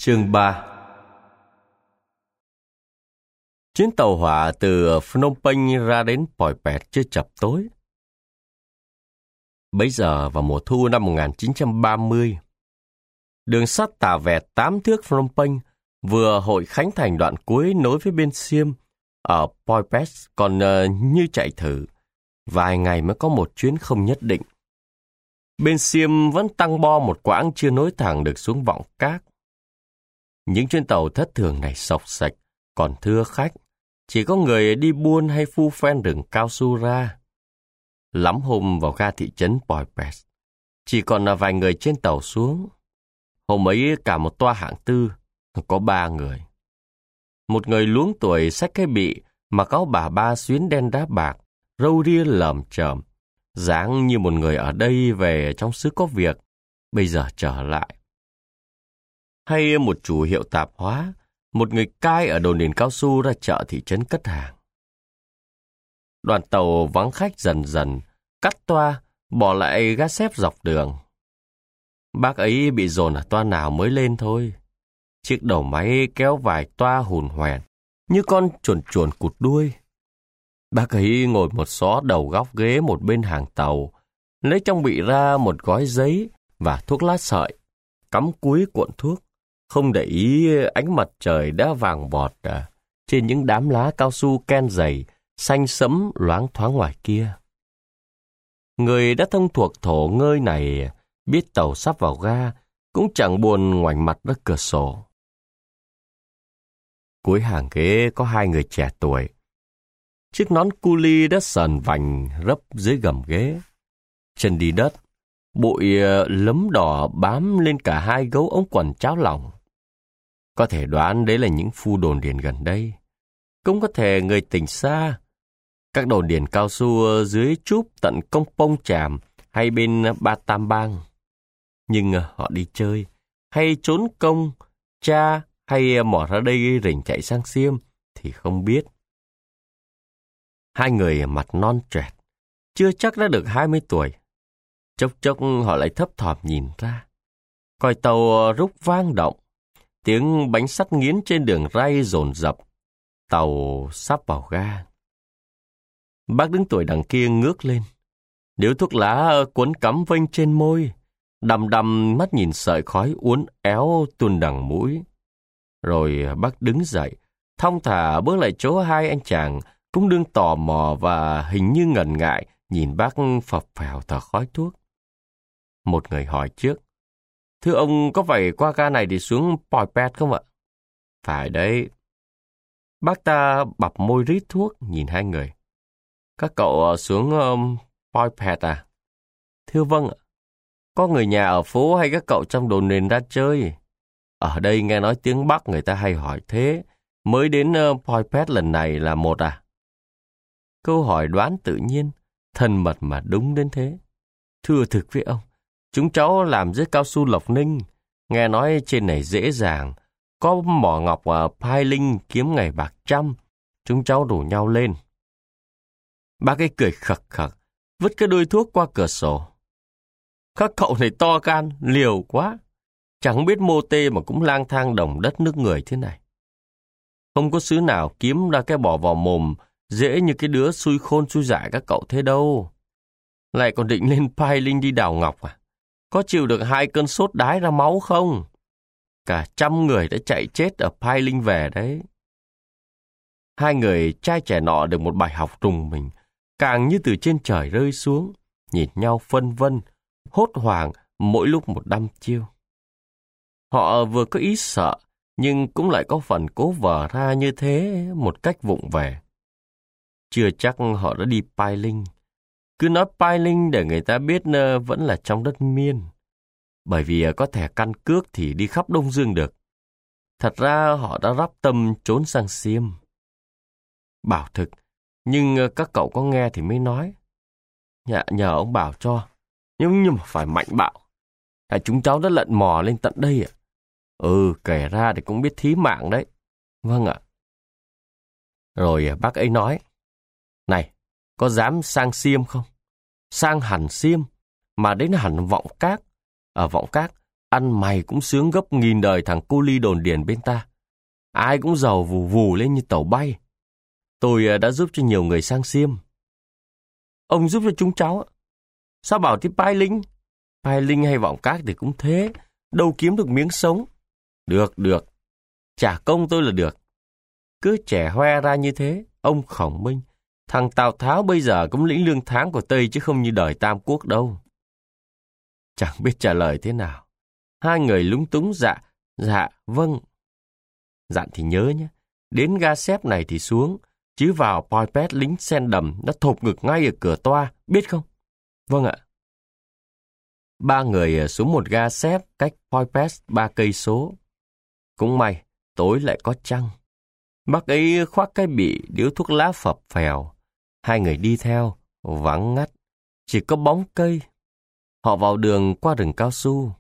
Chương 3. Chuyến tàu hỏa từ Phnom Penh ra đến Poi Pet chưa chập tối. Bấy giờ vào mùa thu năm 1930, đường sắt Tà Vẹt 8 thước Phnom Penh vừa hội khánh thành đoạn cuối nối với bên Siem ở Poi Pet còn như chạy thử. Vài ngày mới có một chuyến không nhất định. Bên Siem vẫn tăng bo một quãng chưa nối thẳng được xuống Vọng Cát. Những chuyến tàu thất thường này sộc sạch, còn thưa khách. Chỉ có người đi buôn hay phu phen rừng cao su ra. Lắm hôm vào ga thị trấn Poi Pet, chỉ còn là vài người trên tàu xuống. Hôm ấy cả một toa hạng tư, có 3 người. Một người luống tuổi xách cái bị, mặc áo bà ba xuyến đen đá bạc, râu ria lởm chởm, dáng như một người ở đây về trong xứ có việc, bây giờ trở lại. Hay một chủ hiệu tạp hóa, một người cai ở đồn điền cao su ra chợ thị trấn cất hàng. Đoàn tàu vắng khách dần dần, cắt toa, bỏ lại gác xếp dọc đường. Bác ấy bị dồn ở toa nào mới lên thôi. Chiếc đầu máy kéo vài toa hùn hoèn, như con chuồn chuồn cụt đuôi. Bác ấy ngồi một xó đầu góc ghế một bên hàng tàu, lấy trong bị ra một gói giấy và thuốc lá sợi, cắm cúi cuộn thuốc, không để ý ánh mặt trời đã vàng bọt trên những đám lá cao su ken dày, xanh sẫm loáng thoáng ngoài kia. Người đã thông thuộc thổ ngơi này biết tàu sắp vào ga, cũng chẳng buồn ngoảnh mặt ra cửa sổ. Cuối hàng ghế có 2 người trẻ tuổi. Chiếc nón cu li đã sờn vành rấp dưới gầm ghế. Chân đi đất, bụi lấm đỏ bám lên cả 2 gấu ống quần cháo lòng. Có thể đoán đấy là những phu đồn điền gần đây. Cũng có thể người tỉnh xa. Các đồn điền cao su dưới Chúp tận Công Pông Chàm hay bên Ba Tam Bang. Nhưng họ đi chơi, hay trốn công, cha hay mò ra đây rình chạy sang Siem thì không biết. 2 người mặt non choẹt, chưa chắc đã được 20 tuổi. Chốc chốc họ lại thấp thỏm nhìn ra. Còi tàu rúc vang động, tiếng bánh sắt nghiến trên đường ray dồn dập. Tàu sắp vào ga. Bác đứng tuổi đằng kia ngước lên. Điếu thuốc lá cuốn cắm vênh trên môi, đăm đăm mắt nhìn sợi khói uốn éo tuôn đằng mũi. Rồi bác đứng dậy, thong thả bước lại chỗ 2 anh chàng cũng đương tò mò và hình như ngần ngại nhìn bác phập phèo thở khói thuốc. Một người hỏi trước: "Thưa ông, có phải qua ga này thì xuống Poi Pet không ạ?" "Phải đấy." Bác ta bập môi rít thuốc nhìn 2 người. "Các cậu xuống Poi Pet à?" "Thưa vâng ạ." "Có người nhà ở phố hay các cậu trong đồn điền ra chơi?" "Ở đây nghe nói tiếng Bắc người ta hay hỏi thế. Mới đến Poi Pet lần này là một à?" Câu hỏi đoán tự nhiên, thân mật mà đúng đến thế. "Thưa thực với ông, chúng cháu làm dưới cao su Lộc Ninh. Nghe nói trên này dễ dàng. Có mỏ ngọc Pai Linh kiếm ngày bạc trăm. Chúng cháu rủ nhau lên." Bác ấy cười khặc khặc, vứt cái đuôi thuốc qua cửa sổ. "Các cậu này to gan, liều quá. Chẳng biết mô tê mà cũng lang thang đồng đất nước người thế này. Không có xứ nào kiếm ra cái bỏ vào mồm dễ như cái đứa xui khôn xui dại các cậu thế đâu. Lại còn định lên Pai Linh đi đào ngọc à? Có chịu được 2 cơn sốt đái ra máu không? Cả 100 người đã chạy chết ở Pai Linh về đấy." 2 người trai trẻ nọ được một bài học trùng mình, càng như từ trên trời rơi xuống, nhìn nhau phân vân, hốt hoảng mỗi lúc một đăm chiêu. Họ vừa có ý sợ, nhưng cũng lại có phần cố vờ ra như thế một cách vụng về. Chưa chắc họ đã đi Pai Linh. Cứ nói Pai Linh để người ta biết vẫn là trong đất Miên. Bởi vì có thẻ căn cước thì đi khắp Đông Dương được. Thật ra họ đã rắp tâm trốn sang Siem. Bảo thực, nhưng các cậu có nghe thì mới nói. Nhờ ông bảo cho, nhưng mà phải mạnh bạo. Chúng cháu đã lận mò lên tận đây ạ. Kể ra thì cũng biết thí mạng đấy. Vâng ạ. Rồi bác ấy nói: "Này, có dám sang Siem không? Sang hẳn Siem, mà đến hẳn Vọng Cát. Ở Vọng Cát, Ăn mày cũng sướng gấp nghìn đời thằng cô Ly đồn điền bên ta. Ai cũng giàu vù vù lên như tàu bay. Tôi đã giúp cho nhiều người sang xiêm. Ông giúp cho chúng cháu. Sao bảo thì Pai Linh? Pai Linh hay Vọng Các thì cũng thế. Đâu kiếm được miếng sống. Được. Trả công tôi là được. Cứ trẻ hoe ra như thế, ông Khổng Minh. Thằng Tào Tháo bây giờ cũng lĩnh lương tháng của Tây chứ không như đời Tam Quốc đâu. Chẳng biết trả lời thế nào. Hai người lúng túng dạ, vâng. Dặn thì nhớ nhé. Đến ga xếp này thì xuống. Chứ vào Poipet lính sen đầm nó thộp ngực ngay ở cửa toa, biết không? Vâng ạ. Ba người xuống một ga xếp cách Poipet 3 cây số. Cũng may, tối lại có trăng. Bác ấy khoác cái bị điếu thuốc lá phập phèo. Hai người đi theo, vắng ngắt. Chỉ có bóng cây. Họ vào đường qua rừng cao su.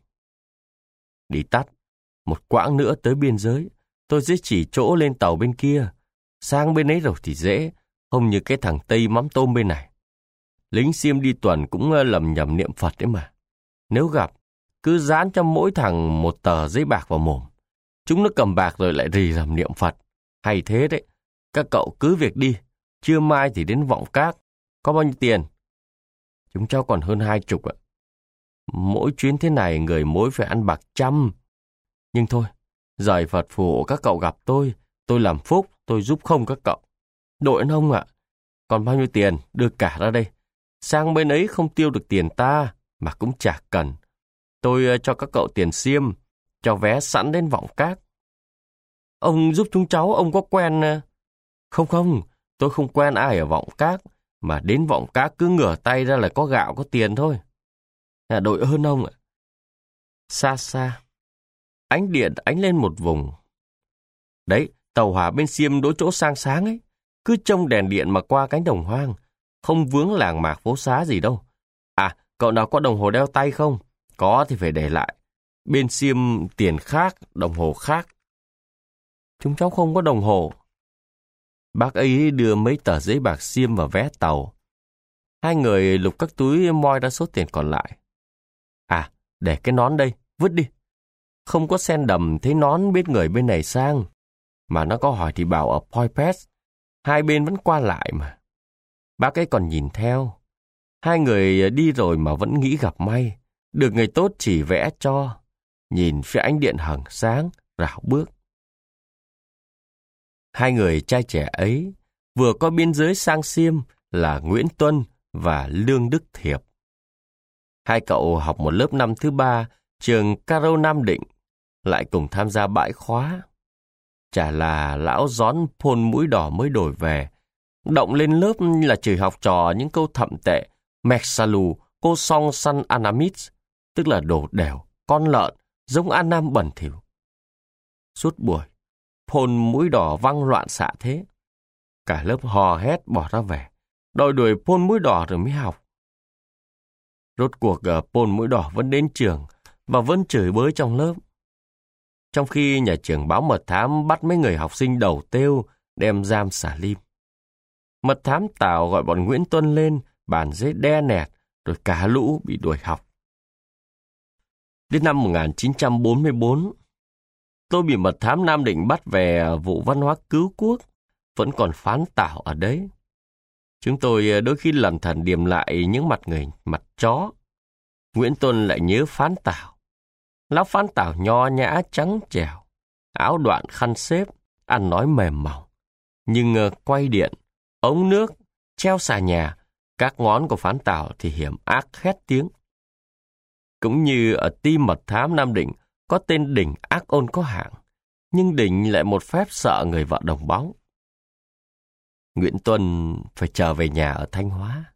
Đi tắt. Một quãng nữa tới biên giới. Tôi sẽ chỉ chỗ lên tàu bên kia. Sang bên ấy rồi thì dễ. Không như cái thằng Tây mắm tôm bên này. Lính xiêm đi tuần cũng lầm nhầm niệm Phật đấy mà. Nếu gặp, cứ dán cho mỗi thằng một tờ giấy bạc vào mồm. Chúng nó cầm bạc rồi lại rì rầm niệm Phật. Hay thế đấy. Các cậu cứ việc đi. Trưa mai thì đến Vọng Các. Có bao nhiêu tiền? Chúng cháu còn hơn 20 ạ. Mỗi chuyến thế này người mối phải ăn bạc 100. Nhưng thôi, giời Phật phù hộ các cậu gặp tôi làm phúc, tôi giúp không các cậu. Đội ông ạ. Còn bao nhiêu tiền, đưa cả ra đây. Sang bên ấy không tiêu được tiền ta, mà cũng chả cần. Tôi cho các cậu tiền xiêm, cho vé sẵn đến Vọng Các. Ông giúp chúng cháu, ông có quen... Không, tôi không quen ai ở Vọng Các, mà đến Vọng Các cứ ngửa tay ra là có gạo có tiền thôi. Đội ơn ông ạ. Xa xa, ánh điện ánh lên một vùng. Đấy, tàu hỏa bên xiêm đỗ chỗ sang sáng ấy, cứ trông đèn điện mà qua cánh đồng hoang, không vướng làng mạc phố xá gì đâu. À, cậu nào có đồng hồ đeo tay không? Có thì phải để lại. Bên xiêm tiền khác, đồng hồ khác. Chúng cháu không có đồng hồ. Bác ấy đưa mấy tờ giấy bạc xiêm và vé tàu. Hai người lục các túi moi ra số tiền còn lại. À, để cái nón đây, vứt đi. Không có sen đầm thấy nón biết người bên này sang. Mà nó có hỏi thì bảo ở Poipet. Hai bên vẫn qua lại mà. Bác ấy còn nhìn theo. Hai người đi rồi mà vẫn nghĩ gặp may. Được người tốt chỉ vẽ cho. Nhìn phía ánh điện hằng sáng, rảo bước. Hai người trai trẻ ấy vừa có biên giới sang xiêm là Nguyễn Tuân và Lương Đức Thiệp. Hai cậu học một lớp năm thứ 3 trường Caro Nam Định, lại cùng tham gia bãi khóa. Chả là lão gión phôn mũi đỏ mới đổi về. Động lên lớp là chửi học trò những câu thậm tệ. Mẹc xà lù, cô song săn anamit, tức là đồ đẻo, con lợn, giống An Nam bẩn thỉu. Suốt buổi, phôn mũi đỏ văng loạn xạ thế. Cả lớp hò hét bỏ ra về, đòi đuổi phôn mũi đỏ rồi mới học. Rốt cuộc phôn mũi đỏ vẫn đến trường và vẫn chửi bới trong lớp. Trong khi nhà trường báo mật thám bắt mấy người học sinh đầu têu đem giam xả lim. Mật thám Tào gọi bọn Nguyễn Tuân lên bàn giấy đe nẹt rồi cả lũ bị đuổi học. Đến năm 1944, tôi bị mật thám Nam Định bắt về vụ văn hóa cứu quốc, vẫn còn phán Tào ở đấy. Chúng tôi đôi khi lẩn thẩn điềm lại những mặt người mặt chó. Nguyễn Tuân lại nhớ phán Tào. Lão phán Tào nho nhã trắng trẻo, áo đoạn khăn xếp, ăn nói mềm mỏng. Nhưng quay điện, ống nước, treo xà nhà, các ngón của phán Tào thì hiểm ác khét tiếng. Cũng như ở team mật thám Nam Định có tên Đỉnh ác ôn có hạng, nhưng Đỉnh lại một phép sợ người vợ đồng bóng. Nguyễn Tuân phải trở về nhà ở Thanh Hóa.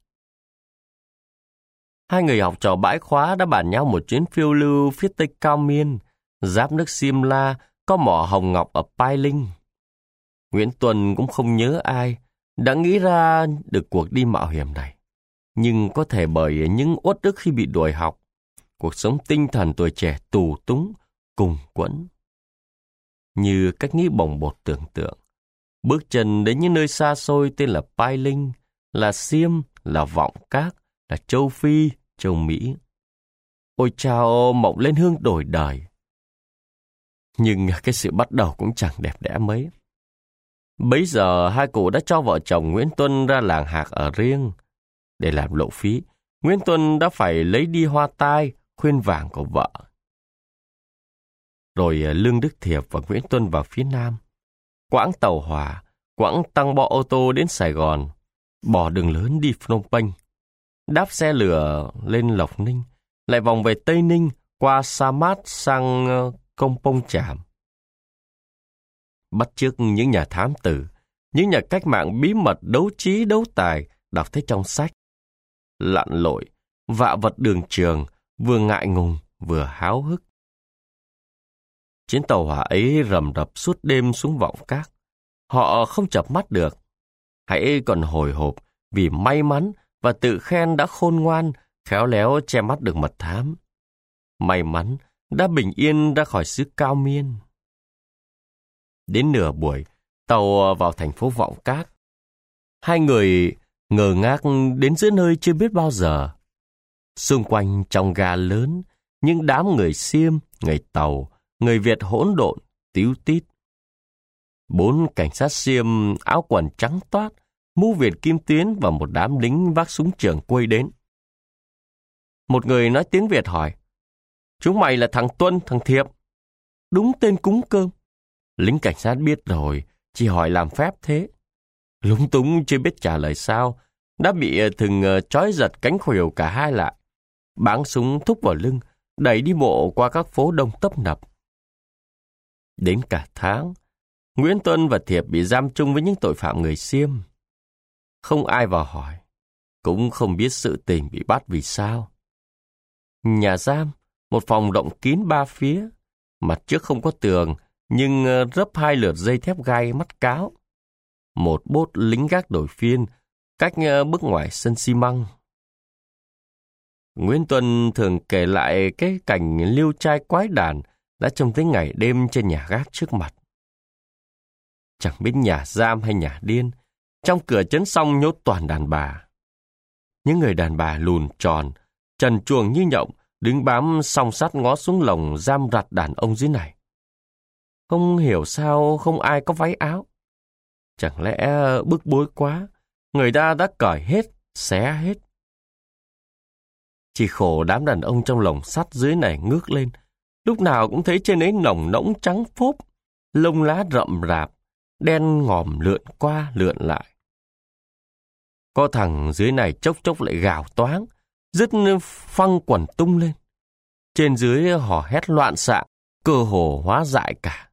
Hai người học trò bãi khóa đã bàn nhau một chuyến phiêu lưu phía tây Cao Miên, giáp nước Simla, có mỏ hồng ngọc ở Pai Linh. Nguyễn Tuân cũng không nhớ ai đã nghĩ ra được cuộc đi mạo hiểm này. Nhưng có thể bởi những uất ức khi bị đuổi học, cuộc sống tinh thần tuổi trẻ tù túng, cùng quẫn. Như cách nghĩ bồng bột tưởng tượng, bước chân đến những nơi xa xôi tên là Pai Linh, là Xiêm, là Vọng Các, là Châu Phi, Châu Mỹ. Ôi chao, mộng lên hương đổi đời. Nhưng cái sự bắt đầu cũng chẳng đẹp đẽ mấy. Bấy giờ hai cụ đã cho vợ chồng Nguyễn Tuân ra làng Hạc ở riêng. Để làm lộ phí, Nguyễn Tuân đã phải lấy đi hoa tai, khuyên vàng của vợ. Rồi Lương Đức Thiệp và Nguyễn Tuân vào phía Nam. Quãng tàu hỏa, quãng tăng bo ô tô đến Sài Gòn, bỏ đường lớn đi Phnom Penh, đáp xe lửa lên Lộc Ninh, lại vòng về Tây Ninh qua Sa Mát sang Công Pông Chàm. Bắt chước những nhà thám tử, những nhà cách mạng bí mật đấu trí đấu tài đọc thấy trong sách. Lặn lội, vạ vật đường trường, vừa ngại ngùng vừa háo hức. Chuyến tàu hỏa ấy rầm rập suốt đêm xuống Vọng Các. Họ không chợp mắt được. Hãy còn hồi hộp vì may mắn và tự khen đã khôn ngoan, khéo léo che mắt được mật thám. May mắn đã bình yên ra khỏi xứ Cao Miên. Đến nửa buổi, tàu vào thành phố Vọng Các. Hai người ngơ ngác đến giữa nơi chưa biết bao giờ. Xung quanh trong ga lớn, những đám người Xiêm, người Tàu, người Việt hỗn độn, tíu tít. 4 cảnh sát Xiêm áo quần trắng toát, mũ Việt kim tuyến và một đám lính vác súng trường quây đến. Một người nói tiếng Việt hỏi, chúng mày là thằng Tuân, thằng Thiệp. Đúng tên cúng cơm. Lính cảnh sát biết rồi, chỉ hỏi làm phép thế. Lúng túng chưa biết trả lời sao, đã bị thừng trói giật cánh khuỷu cả hai lại. Báng súng thúc vào lưng, đẩy đi bộ qua các phố đông tấp nập. Đến cả tháng, Nguyễn Tuân và Thiệp bị giam chung với những tội phạm người Xiêm. Không ai vào hỏi, cũng không biết sự tình bị bắt vì sao. Nhà giam, một phòng rộng kín 3 phía, mặt trước không có tường, nhưng rấp 2 lượt dây thép gai mắt cáo. Một bốt lính gác đổi phiên, cách bước ngoài sân xi măng. Nguyễn Tuân thường kể lại cái cảnh liêu trai quái đản đã trông thấy ngày đêm trên nhà gác trước mặt. Chẳng biết nhà giam hay nhà điên, trong cửa trấn song nhốt toàn đàn bà. Những người đàn bà lùn tròn, trần truồng như nhộng, đứng bám song sắt ngó xuống lồng giam rặt đàn ông dưới này. Không hiểu sao không ai có váy áo. Chẳng lẽ bức bối quá, người ta đã cởi hết, xé hết. Chỉ khổ đám đàn ông trong lồng sắt dưới này ngước lên, lúc nào cũng thấy trên ấy nồng nỗng trắng phốp, lông lá rậm rạp, đen ngòm lượn qua lượn lại. Có thằng dưới này chốc chốc lại gào toáng, dứt phăng quần tung lên. Trên dưới hò hét loạn xạ, cơ hồ hóa dại cả.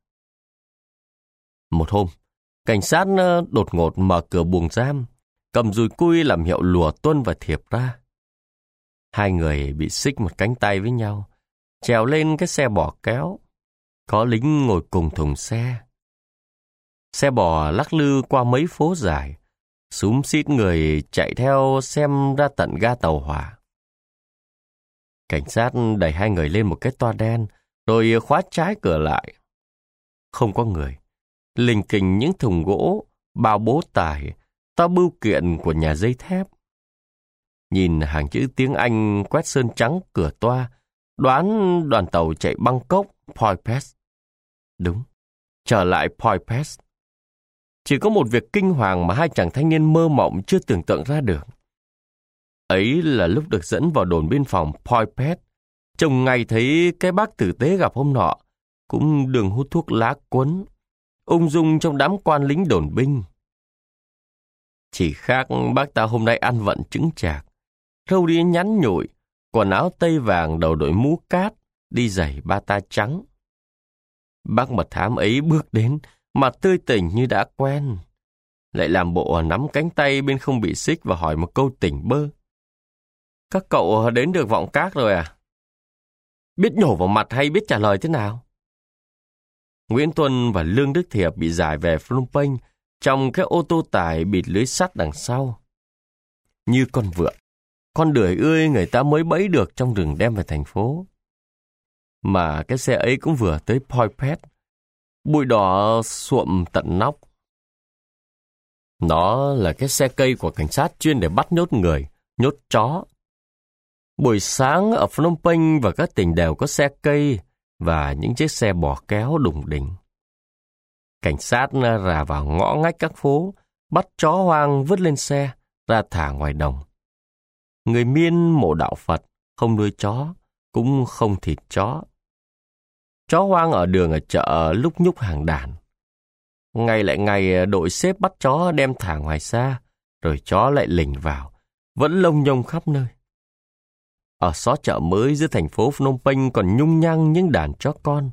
Một hôm, cảnh sát đột ngột mở cửa buồng giam, cầm dùi cui làm hiệu lùa Tuân và Thiệp ra. Hai người bị xích một cánh tay với nhau, trèo lên cái xe bò kéo. Có lính ngồi cùng thùng xe. Xe bò lắc lư qua mấy phố dài, xúm xít người chạy theo xem ra tận ga tàu hỏa. Cảnh sát đẩy hai người lên một cái toa đen, rồi khóa trái cửa lại. Không có người. Lình kình những thùng gỗ, bao bố tải, to bưu kiện của nhà dây thép. Nhìn hàng chữ tiếng Anh quét sơn trắng cửa toa, đoán đoàn tàu chạy Bangkok, Phoi Pass. Đúng, trở lại Phoi Pass. Chỉ có một việc kinh hoàng mà hai chàng thanh niên mơ mộng chưa tưởng tượng ra được. Ấy là lúc được dẫn vào đồn biên phòng Phoi Pass, trông ngay thấy cái bác tử tế gặp hôm nọ, cũng đường hút thuốc lá quấn, ung dung trong đám quan lính đồn binh. Chỉ khác bác ta hôm nay ăn vận chững chạc, râu ria nhắn nhụi, quần áo tây vàng, đầu đội mũ cát, đi giày bata trắng. Bác mật thám ấy bước đến, mặt tươi tỉnh như đã quen, lại làm bộ nắm cánh tay bên không bị xích và hỏi một câu tỉnh bơ. Các cậu đến được Vọng Các rồi à? Biết nhổ vào mặt hay biết trả lời thế nào? Nguyễn Tuân và Lương Đức Thiệp bị giải về Phnom Penh trong cái ô tô tải bịt lưới sắt đằng sau. Như con vượn, con đười ươi người ta mới bẫy được trong rừng đem về thành phố. Mà cái xe ấy cũng vừa tới Phoi Pass, bụi đỏ xuộm tận nóc. Nó là cái xe cây của cảnh sát chuyên để bắt nhốt người, nhốt chó. Buổi sáng ở Phnom Penh và các tỉnh đều có xe cây và những chiếc xe bò kéo đùng đỉnh. Cảnh sát rà vào ngõ ngách các phố, bắt chó hoang vứt lên xe, ra thả ngoài đồng. Người Miên mộ đạo Phật, không nuôi chó, cũng không thịt chó. Chó hoang ở đường ở chợ lúc nhúc hàng đàn. Ngày lại ngày đội xếp bắt chó đem thả ngoài xa, rồi chó lại lình vào, vẫn lông nhông khắp nơi. Ở xó chợ mới giữa thành phố Phnom Penh còn nhung nhăng những đàn chó con.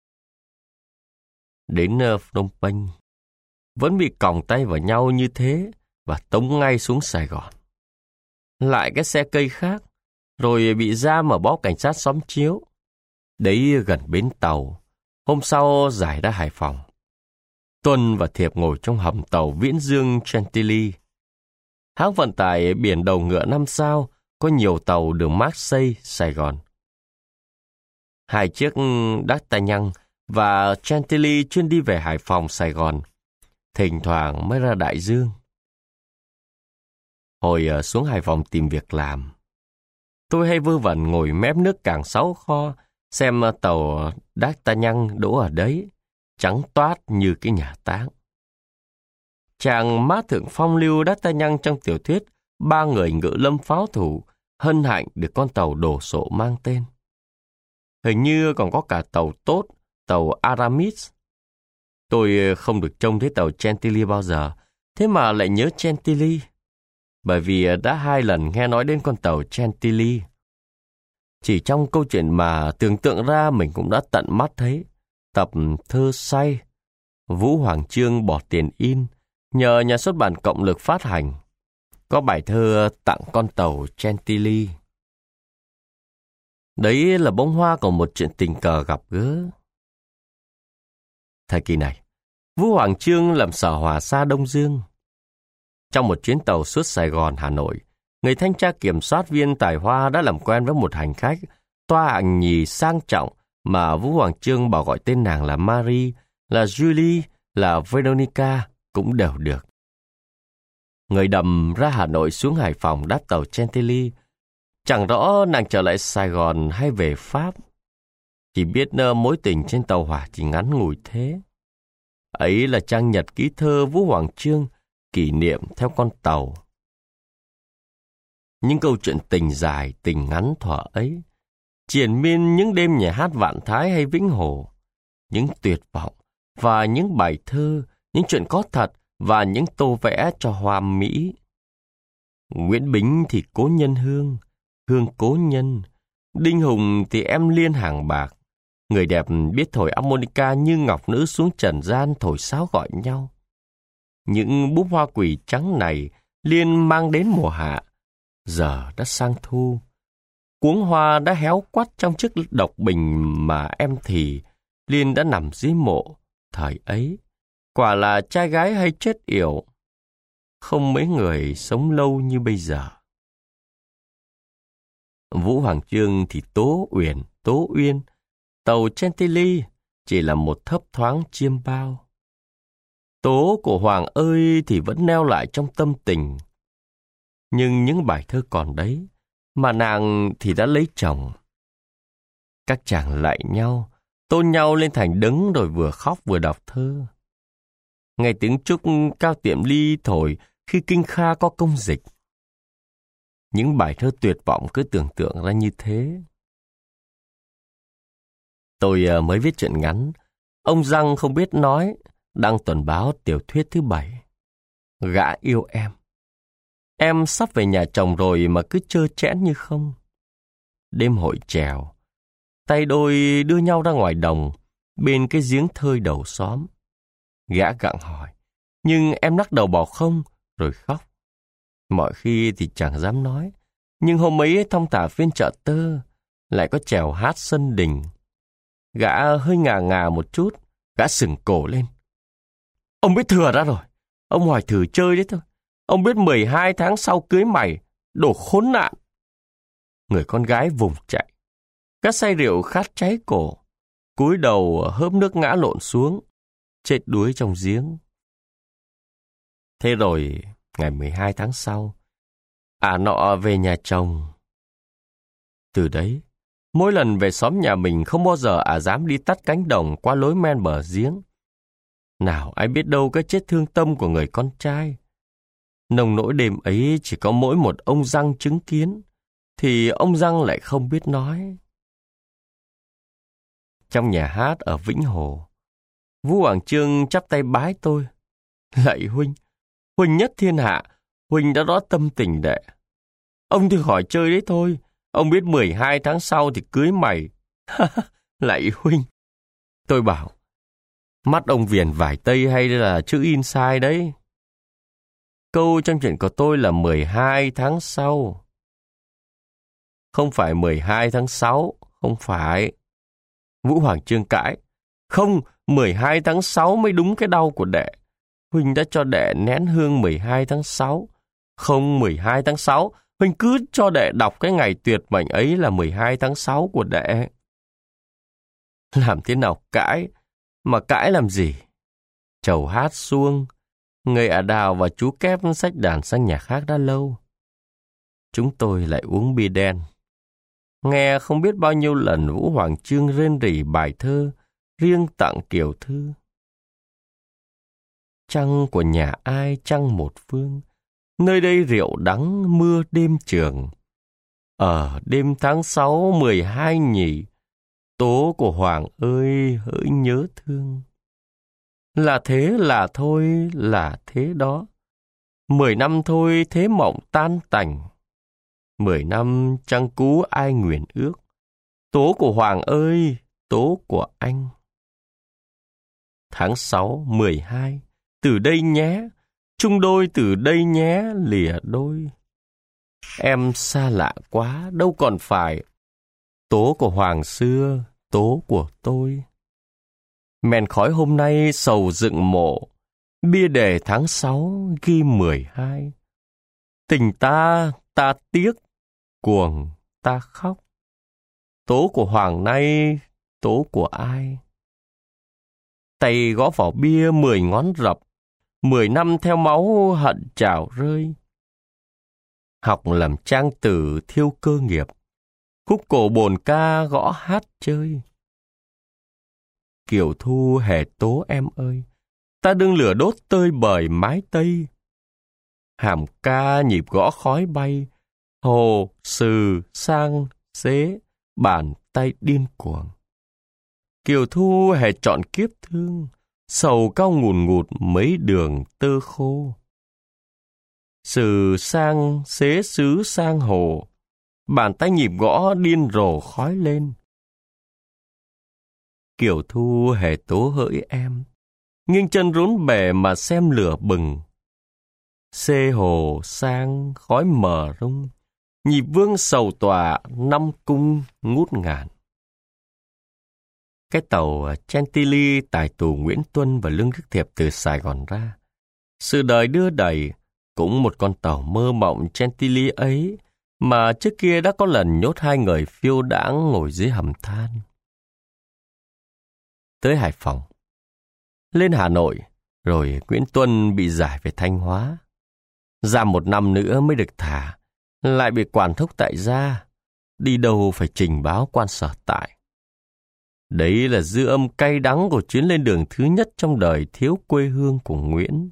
Đến Phnom Penh, vẫn bị còng tay vào nhau như thế và tống ngay xuống Sài Gòn. Lại cái xe cây khác, rồi bị giam ở bó cảnh sát xóm Chiếu. Đấy gần bến tàu, hôm sau giải ra Hải Phòng. Tuân và Thiệp ngồi trong hầm tàu Viễn Dương Chantilly. Hãng vận tải biển đầu ngựa 5 sao, có nhiều tàu đường Marseille, Sài Gòn. 2 chiếc D'Artagnan và Chantilly chuyên đi về Hải Phòng, Sài Gòn. Thỉnh thoảng mới ra Đại Dương. Hồi xuống Hải Phòng tìm việc làm, tôi hay vơ vẩn ngồi mép nước Cảng Sáu Kho, xem tàu D'Artagnan đỗ ở đấy, trắng toát như cái nhà táng. Chàng má thượng phong lưu D'Artagnan trong tiểu thuyết 3 người ngự lâm pháo thủ hân hạnh được con tàu đồ sộ mang tên. Hình như còn có cả tàu tốt, tàu Aramis. Tôi không được trông thấy tàu Chantilly bao giờ, thế mà lại nhớ Chantilly, bởi vì đã 2 lần nghe nói đến con tàu Chantilly. Chỉ trong câu chuyện mà tưởng tượng ra mình cũng đã tận mắt thấy. Tập thơ say, Vũ Hoàng Chương bỏ tiền in, nhờ nhà xuất bản Cộng lực phát hành. Có bài thơ tặng con tàu Chantilly. Đấy là bông hoa của một chuyện tình cờ gặp gỡ. Thời kỳ này, Vũ Hoàng Chương làm sở hòa xa Đông Dương. Trong một chuyến tàu suốt Sài Gòn, Hà Nội, người thanh tra kiểm soát viên Tài Hoa đã làm quen với một hành khách toa hạng nhì sang trọng mà Vũ Hoàng Chương bảo gọi tên nàng là Marie, là Julie, là Veronica cũng đều được. Người đầm ra Hà Nội xuống Hải Phòng đáp tàu Chantilly. Chẳng rõ nàng trở lại Sài Gòn hay về Pháp. Chỉ biết mối tình trên tàu hỏa chỉ ngắn ngủi thế. Ấy là trang nhật ký thơ Vũ Hoàng Chương kỷ niệm theo con tàu. Những câu chuyện tình dài, tình ngắn thuở ấy, triền miên những đêm nhà hát Vạn Thái hay Vĩnh Hồ, những tuyệt vọng và những bài thơ, những chuyện có thật và những tô vẽ cho hoa mỹ. Nguyễn Bính thì cố nhân Hương, Hương cố nhân. Đinh Hùng thì em Liên hàng bạc. Người đẹp biết thổi harmonica như ngọc nữ xuống trần gian thổi sáo gọi nhau. Những búp hoa quỳ trắng này Liên mang đến mùa hạ. Giờ đã sang thu. Cuống hoa đã héo quắt trong chiếc độc bình mà em thì Liên đã nằm dưới mộ. Thời ấy, quả là trai gái hay chết yểu. Không mấy người sống lâu như bây giờ. Vũ Hoàng Chương thì tố uyển, tố uyên. Tàu Chantilly chỉ là một thấp thoáng chiêm bao. Tố của Hoàng ơi thì vẫn neo lại trong tâm tình. Nhưng những bài thơ còn đấy, mà nàng thì đã lấy chồng. Các chàng lại nhau, tôn nhau lên thành đứng rồi vừa khóc vừa đọc thơ. Nghe tiếng trúc Cao Tiệm Ly thổi khi Kinh Kha có công dịch. Những bài thơ tuyệt vọng cứ tưởng tượng ra như thế. Tôi mới viết truyện ngắn Ông Răng không biết nói, đăng tuần báo tiểu thuyết thứ 7. Gã yêu em. Em sắp về nhà chồng rồi mà cứ trơ trẽn như không. Đêm hội chèo, tay đôi đưa nhau ra ngoài đồng, bên cái giếng thơi đầu xóm. Gã gặng hỏi, nhưng em lắc đầu bảo không, rồi khóc. Mọi khi thì chẳng dám nói, nhưng hôm ấy thong thả phiên chợ tơ, lại có chèo hát sân đình. Gã hơi ngà ngà một chút, gã sừng cổ lên. Ông biết thừa ra rồi, ông hỏi thử chơi đấy thôi. Ông biết 12 tháng sau cưới mày, đồ khốn nạn. Người con gái vùng chạy. Gã say rượu khát cháy cổ, cúi đầu hớp nước ngã lộn xuống, chết đuối trong giếng. Thế rồi, ngày 12 tháng sau, nọ về nhà chồng. Từ đấy, mỗi lần về xóm nhà mình không bao giờ dám đi tắt cánh đồng qua lối men bờ giếng. Nào ai biết đâu cái chết thương tâm của người con trai. Nồng nỗi đêm ấy chỉ có mỗi một ông Răng chứng kiến, thì ông Răng lại không biết nói. Trong nhà hát ở Vĩnh Hồ, Vũ Hoàng Chương chắp tay bái tôi. Lạy huynh, huynh nhất thiên hạ, huynh đã rõ tâm tình đệ. Ông thì khỏi chơi đấy thôi, ông biết 12 tháng sau thì cưới mày. Lạy huynh. Tôi bảo, mắt ông viền vải tây hay là chữ in sai đấy. Câu trong chuyện của tôi là 12 tháng sau. Không phải 12 tháng 6, không phải. Vũ Hoàng Chương cãi. Không, 12 tháng 6 mới đúng cái đau của đệ. Huynh đã cho đệ nén hương 12 tháng 6. Không 12 tháng 6, huynh cứ cho đệ đọc cái ngày tuyệt mệnh ấy là 12 tháng 6 của đệ. Làm thế nào cãi, mà cãi làm gì? Chầu hát xuông, người Đào và chú Kép xách đàn sang nhà khác đã lâu. Chúng tôi lại uống bia đen. Nghe không biết bao nhiêu lần Vũ Hoàng Chương rên rỉ bài thơ riêng tặng Kiều Thư. Trăng của nhà ai trăng một phương, nơi đây rượu đắng mưa đêm trường. Ở đêm tháng 6 12 nhỉ, tố của Hoàng ơi hỡi nhớ thương. Là thế là thôi là thế đó. 10 năm thôi thế mộng tan tành. 10 năm trăng cú ai nguyện ước. Tố của Hoàng ơi, tố của anh. Tháng 6, 12, từ đây nhé. Chung đôi từ đây nhé, lìa đôi. Em xa lạ quá, đâu còn phải. Tố của Hoàng xưa, tố của tôi. Men khói hôm nay sầu dựng mộ. Bia đề tháng 6 ghi 12. Tình ta tiếc, cuồng ta khóc. Tố của Hoàng nay, tố của ai? Tay gõ vào bia 10 ngón rập, 10 năm theo máu hận trào rơi. Học làm trang tử thiêu cơ nghiệp, khúc cổ bồn ca gõ hát chơi. Kiều Thu hề tố em ơi, ta đương lửa đốt tơi bời mái tây. Hàm ca nhịp gõ khói bay, hồ, sừ, sang, xế, bàn tay điên cuồng. Kiều Thu hề chọn kiếp thương, sầu cao ngùn ngụt mấy đường tơ khô. Sừ sang, xế xứ sang hồ, bàn tay nhịp gõ điên rồ khói lên. Kiều Thu hề tố hỡi em, nghiêng chân rốn bể mà xem lửa bừng. Xê hồ sang khói mờ rung, nhịp vương sầu tỏa năm cung ngút ngàn. Cái tàu Chantilly tải tù Nguyễn Tuân và Lương Đức Thiệp từ Sài Gòn ra. Sự đời đưa đẩy cũng một con tàu mơ mộng Chantilly ấy mà trước kia đã có lần nhốt hai người phiêu đãng ngồi dưới hầm than. Tới Hải Phòng, lên Hà Nội, rồi Nguyễn Tuân bị giải về Thanh Hóa. Giam 1 năm nữa mới được thả, lại bị quản thúc tại gia, đi đâu phải trình báo quan sở tại. Đấy là dư âm cay đắng của chuyến lên đường thứ nhất trong đời thiếu quê hương của Nguyễn.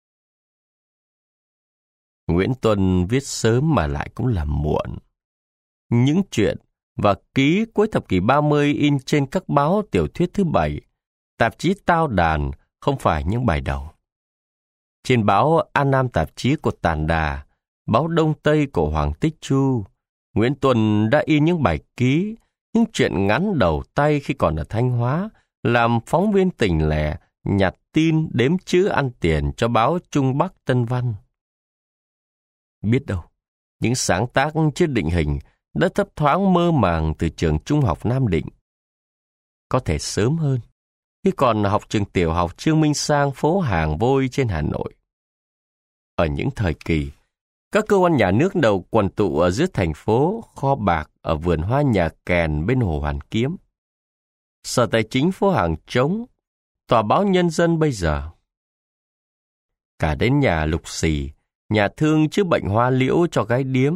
Nguyễn Tuân viết sớm mà lại cũng là muộn. Những chuyện và ký cuối thập kỷ 30 in trên các báo tiểu thuyết thứ 7, tạp chí Tao Đàn không phải những bài đầu. Trên báo An Nam tạp chí của Tản Đà, báo Đông Tây của Hoàng Tích Chu, Nguyễn Tuân đã in những bài ký, những chuyện ngắn đầu tay khi còn ở Thanh Hóa, làm phóng viên tỉnh lẻ, nhặt tin, đếm chữ ăn tiền cho báo Trung Bắc Tân Văn. Biết đâu, những sáng tác chưa định hình đã thấp thoáng mơ màng từ trường Trung học Nam Định. Có thể sớm hơn, khi còn học trường tiểu học Trương Minh Sang phố Hàng Vôi trên Hà Nội. Ở những thời kỳ, các cơ quan nhà nước đầu quần tụ ở giữa thành phố, kho bạc ở vườn hoa nhà kèn bên Hồ Hoàn Kiếm. Sở Tài chính phố Hàng Trống, tòa báo Nhân dân bây giờ. Cả đến nhà Lục Xì, nhà thương chữa bệnh hoa liễu cho gái điếm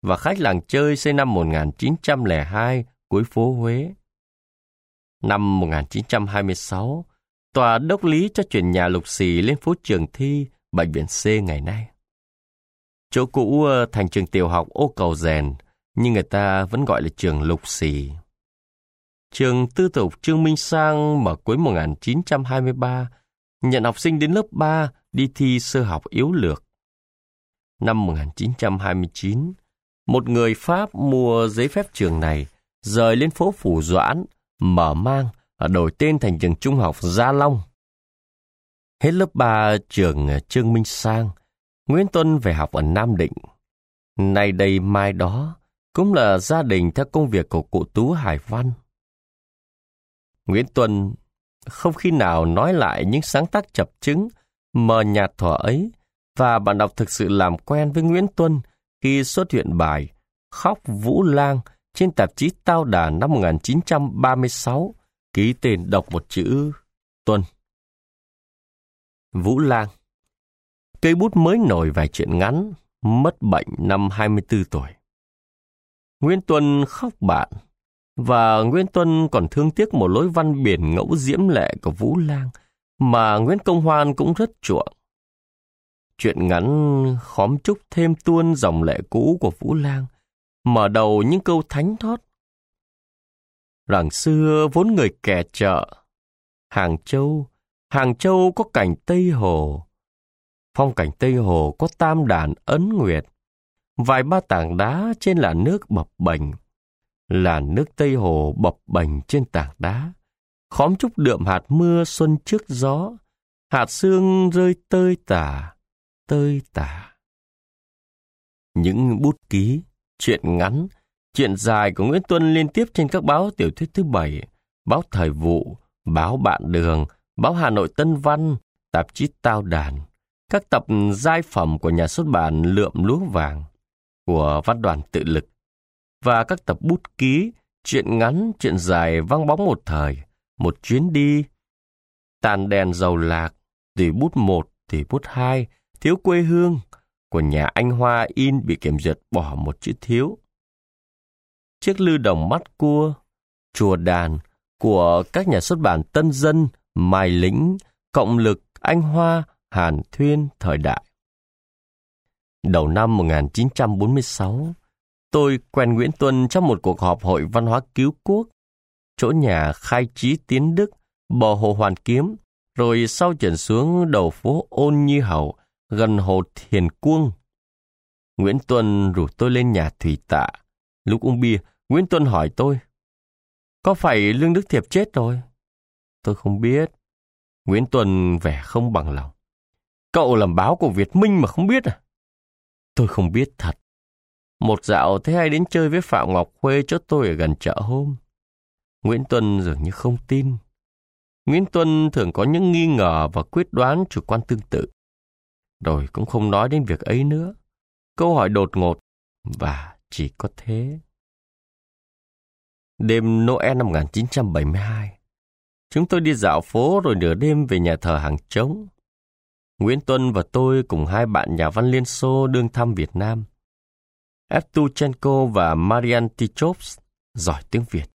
và khách làng chơi xây năm 1902 cuối phố Huế. Năm 1926, tòa đốc lý cho chuyển nhà Lục Xì lên phố Trường Thi, bệnh viện C ngày nay. Chỗ cũ thành trường tiểu học Ô Cầu Rèn, nhưng người ta vẫn gọi là trường Lục Xì. Trường tư thục Trương Minh Sang mở cuối 1923, nhận học sinh đến lớp 3 đi thi sơ học yếu lược. Năm 1929, một người Pháp mua giấy phép trường này, rời lên phố Phủ Doãn, mở mang và đổi tên thành trường trung học Gia Long. Hết lớp 3 trường Trương Minh Sang, Nguyễn Tuân về học ở Nam Định. Nay đây mai đó, cũng là gia đình theo công việc của cụ Tú Hải Văn. Nguyễn Tuân không khi nào nói lại những sáng tác chập chững, mờ nhạt thuở ấy, và bạn đọc thực sự làm quen với Nguyễn Tuân khi xuất hiện bài Khóc Vũ Lang trên tạp chí Tao Đàn năm 1936, ký tên đọc một chữ Tuân. Vũ Lang, cây bút mới nổi vài chuyện ngắn, mất bệnh năm 24 tuổi. Nguyễn Tuân khóc bạn, và Nguyễn Tuân còn thương tiếc một lối văn biển ngẫu diễm lệ của Vũ Lang mà Nguyễn Công Hoan cũng rất chuộng. Chuyện ngắn khóm chúc thêm tuôn dòng lệ cũ của Vũ Lang, mở đầu những câu thánh thót. Rằng xưa vốn người kẻ chợ, Hàng Châu có cảnh Tây Hồ. Phong cảnh Tây Hồ có tam đàn ấn nguyệt, vài ba tảng đá trên làn nước bập bềnh. Làn nước Tây Hồ bập bềnh trên tảng đá, khóm trúc đượm hạt mưa xuân trước gió, hạt sương rơi tơi tả. Những bút ký, chuyện ngắn, chuyện dài của Nguyễn Tuân liên tiếp trên các báo tiểu thuyết thứ 7, báo Thời Vụ, báo Bạn Đường, báo Hà Nội Tân Văn, tạp chí Tao Đàn, các tập giai phẩm của nhà xuất bản Lượm Lúa Vàng, của Văn đoàn Tự Lực, và các tập bút ký, chuyện ngắn, chuyện dài vang bóng một thời, một chuyến đi, Tàn đèn dầu lạc, Tùy bút 1, Tùy bút 2, Thiếu quê hương, của nhà Anh Hoa in bị kiểm duyệt bỏ một chữ thiếu. Chiếc lư đồng mắt cua, Chùa Đàn, của các nhà xuất bản Tân Dân, Mai Lĩnh, Cộng Lực, Anh Hoa, Hàn Thuyên, Thời Đại. Đầu năm 1946, tôi quen Nguyễn Tuân trong một cuộc họp Hội Văn hóa Cứu Quốc, chỗ nhà Khai Trí Tiến Đức, bờ hồ Hoàn Kiếm, rồi sau chuyển xuống đầu phố Ôn Như Hầu, gần hồ Thiền Cuông. Nguyễn Tuân rủ tôi lên nhà Thủy Tạ. Lúc uống bia, Nguyễn Tuân hỏi tôi, có phải Lương Đức Thiệp chết rồi? Tôi không biết. Nguyễn Tuân vẻ không bằng lòng. Cậu làm báo của Việt Minh mà không biết à? Tôi không biết thật. Một dạo thấy hay đến chơi với Phạm Ngọc Khuê chỗ tôi ở gần chợ hôm. Nguyễn Tuân dường như không tin. Nguyễn Tuân thường có những nghi ngờ và quyết đoán chủ quan tương tự. Rồi cũng không nói đến việc ấy nữa. Câu hỏi đột ngột, và chỉ có thế. Đêm Noel năm 1972, chúng tôi đi dạo phố rồi nửa đêm về nhà thờ Hàng Trống. Nguyễn Tuân và tôi cùng hai bạn nhà văn Liên Xô đương thăm Việt Nam, Evtuchenko và Marian Tichov, giỏi tiếng Việt.